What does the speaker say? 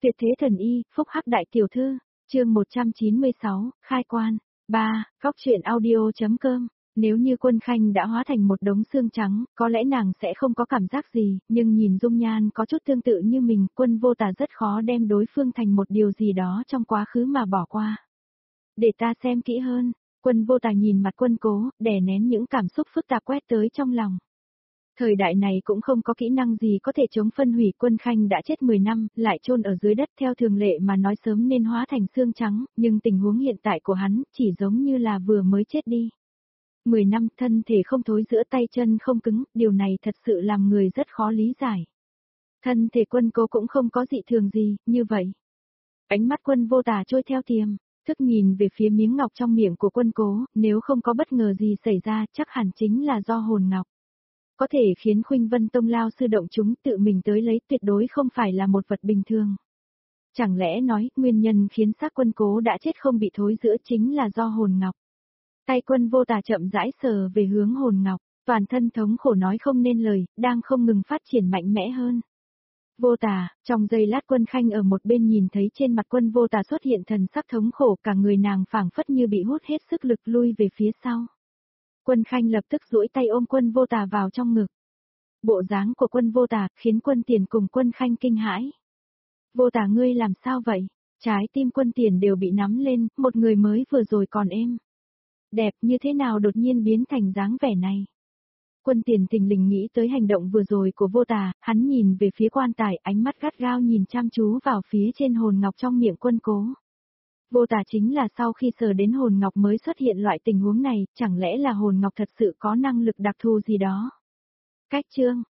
Tuyệt thế thần y, phúc hắc đại tiểu thư, chương 196, khai quan. 3. Góc truyện audio.com. Nếu như Quân Khanh đã hóa thành một đống xương trắng, có lẽ nàng sẽ không có cảm giác gì, nhưng nhìn dung nhan có chút tương tự như mình, Quân Vô Tà rất khó đem đối phương thành một điều gì đó trong quá khứ mà bỏ qua. Để ta xem kỹ hơn, Quân Vô Tà nhìn mặt Quân Cố, đè nén những cảm xúc phức tạp quét tới trong lòng. Thời đại này cũng không có kỹ năng gì có thể chống phân hủy. Quân Khanh đã chết 10 năm, lại chôn ở dưới đất, theo thường lệ mà nói sớm nên hóa thành xương trắng, nhưng tình huống hiện tại của hắn chỉ giống như là vừa mới chết đi. 10 năm, thân thể không thối, giữa tay chân không cứng, điều này thật sự làm người rất khó lý giải. Thân thể Quân Cố cũng không có dị thường gì, như vậy. Ánh mắt Quân Vô Tà trôi theo tiềm thức nhìn về phía miếng ngọc trong miệng của Quân Cố, nếu không có bất ngờ gì xảy ra chắc hẳn chính là do hồn ngọc. Có thể khiến Khuynh Vân Tông lao sư động chúng tự mình tới lấy, tuyệt đối không phải là một vật bình thường. Chẳng lẽ nói, nguyên nhân khiến xác Quân Cố đã chết không bị thối rữa chính là do hồn ngọc. Tay Quân Vô Tà chậm rãi sờ về hướng hồn ngọc, toàn thân thống khổ nói không nên lời, đang không ngừng phát triển mạnh mẽ hơn. Vô Tà, trong giây lát Quân Khanh ở một bên nhìn thấy trên mặt Quân Vô Tà xuất hiện thần sắc thống khổ, cả người nàng phảng phất như bị hút hết sức lực lui về phía sau. Quân Khanh lập tức duỗi tay ôm Quân Vô Tà vào trong ngực. Bộ dáng của Quân Vô Tà khiến Quân Tiền cùng Quân Khanh kinh hãi. Vô Tà ngươi làm sao vậy? Trái tim Quân Tiền đều bị nắm lên, một người mới vừa rồi còn êm đẹp như thế nào đột nhiên biến thành dáng vẻ này. Quân Tiền thình lình nghĩ tới hành động vừa rồi của Vô Tà, hắn nhìn về phía quan tài, ánh mắt gắt gao nhìn chăm chú vào phía trên hồn ngọc trong miệng Quân Cố. Vô Tà chính là sau khi sờ đến hồn ngọc mới xuất hiện loại tình huống này, chẳng lẽ là hồn ngọc thật sự có năng lực đặc thù gì đó? Cách chương,